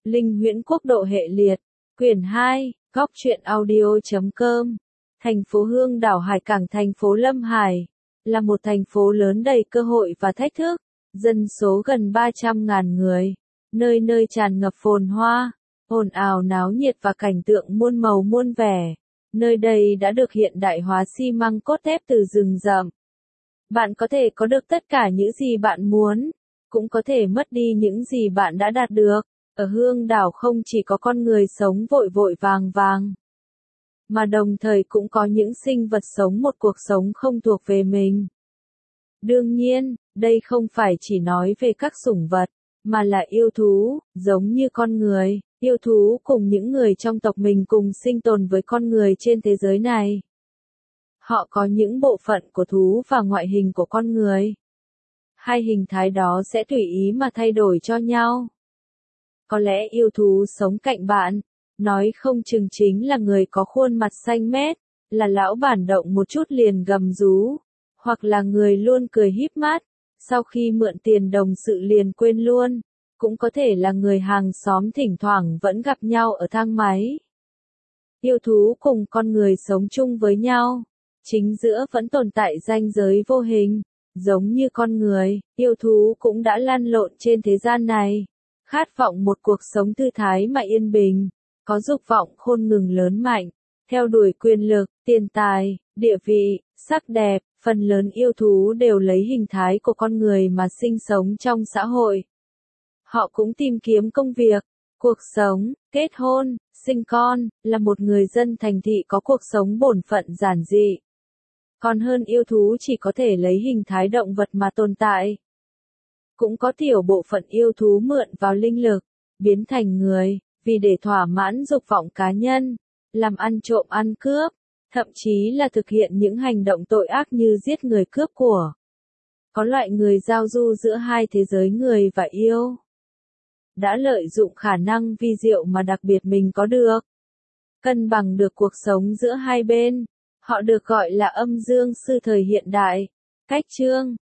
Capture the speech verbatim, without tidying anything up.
Linh Huyễn Quốc độ hệ liệt, quyển hai, góc truyện audio chấm com. Thành phố Hương đảo Hải Cảng. Thành phố Lâm Hải là một thành phố lớn đầy cơ hội và thách thức, dân số gần ba trăm ngàn người, nơi nơi tràn ngập phồn hoa, ồn ào náo nhiệt và cảnh tượng muôn màu muôn vẻ. Nơi đây đã được hiện đại hóa xi măng cốt thép từ rừng rậm. Bạn có thể có được tất cả những gì bạn muốn, cũng có thể mất đi những gì bạn đã đạt được. Ở Hương đảo không chỉ có con người sống vội vội vàng vàng, mà đồng thời cũng có những sinh vật sống một cuộc sống không thuộc về mình. Đương nhiên, đây không phải chỉ nói về các sủng vật, mà là yêu thú, giống như con người. Yêu thú cùng những người trong tộc mình cùng sinh tồn với con người trên thế giới này. Họ có những bộ phận của thú và ngoại hình của con người. Hai hình thái đó sẽ tùy ý mà thay đổi cho nhau. Có lẽ yêu thú sống cạnh bạn, nói không chừng chính là người có khuôn mặt xanh mét, là lão bản động một chút liền gầm rú, hoặc là người luôn cười híp mắt, sau khi mượn tiền đồng sự liền quên luôn. Cũng có thể là người hàng xóm thỉnh thoảng vẫn gặp nhau ở thang máy. Yêu thú cùng con người sống chung với nhau, chính giữa vẫn tồn tại ranh giới vô hình, giống như con người, yêu thú cũng đã lăn lộn trên thế gian này, khát vọng một cuộc sống thư thái mà yên bình, có dục vọng khôn ngừng lớn mạnh, theo đuổi quyền lực, tiền tài, địa vị, sắc đẹp. Phần lớn yêu thú đều lấy hình thái của con người mà sinh sống trong xã hội. Họ cũng tìm kiếm công việc, cuộc sống, kết hôn, sinh con, là một người dân thành thị có cuộc sống bổn phận giản dị. Còn hơn yêu thú chỉ có thể lấy hình thái động vật mà tồn tại. Cũng có tiểu bộ phận yêu thú mượn vào linh lực, biến thành người, vì để thỏa mãn dục vọng cá nhân, làm ăn trộm ăn cướp, thậm chí là thực hiện những hành động tội ác như giết người cướp của. Có loại người giao du giữa hai thế giới người và yêu, đã lợi dụng khả năng vi diệu mà đặc biệt mình có được, cân bằng được cuộc sống giữa hai bên. Họ được gọi là âm dương sư thời hiện đại. Cách chương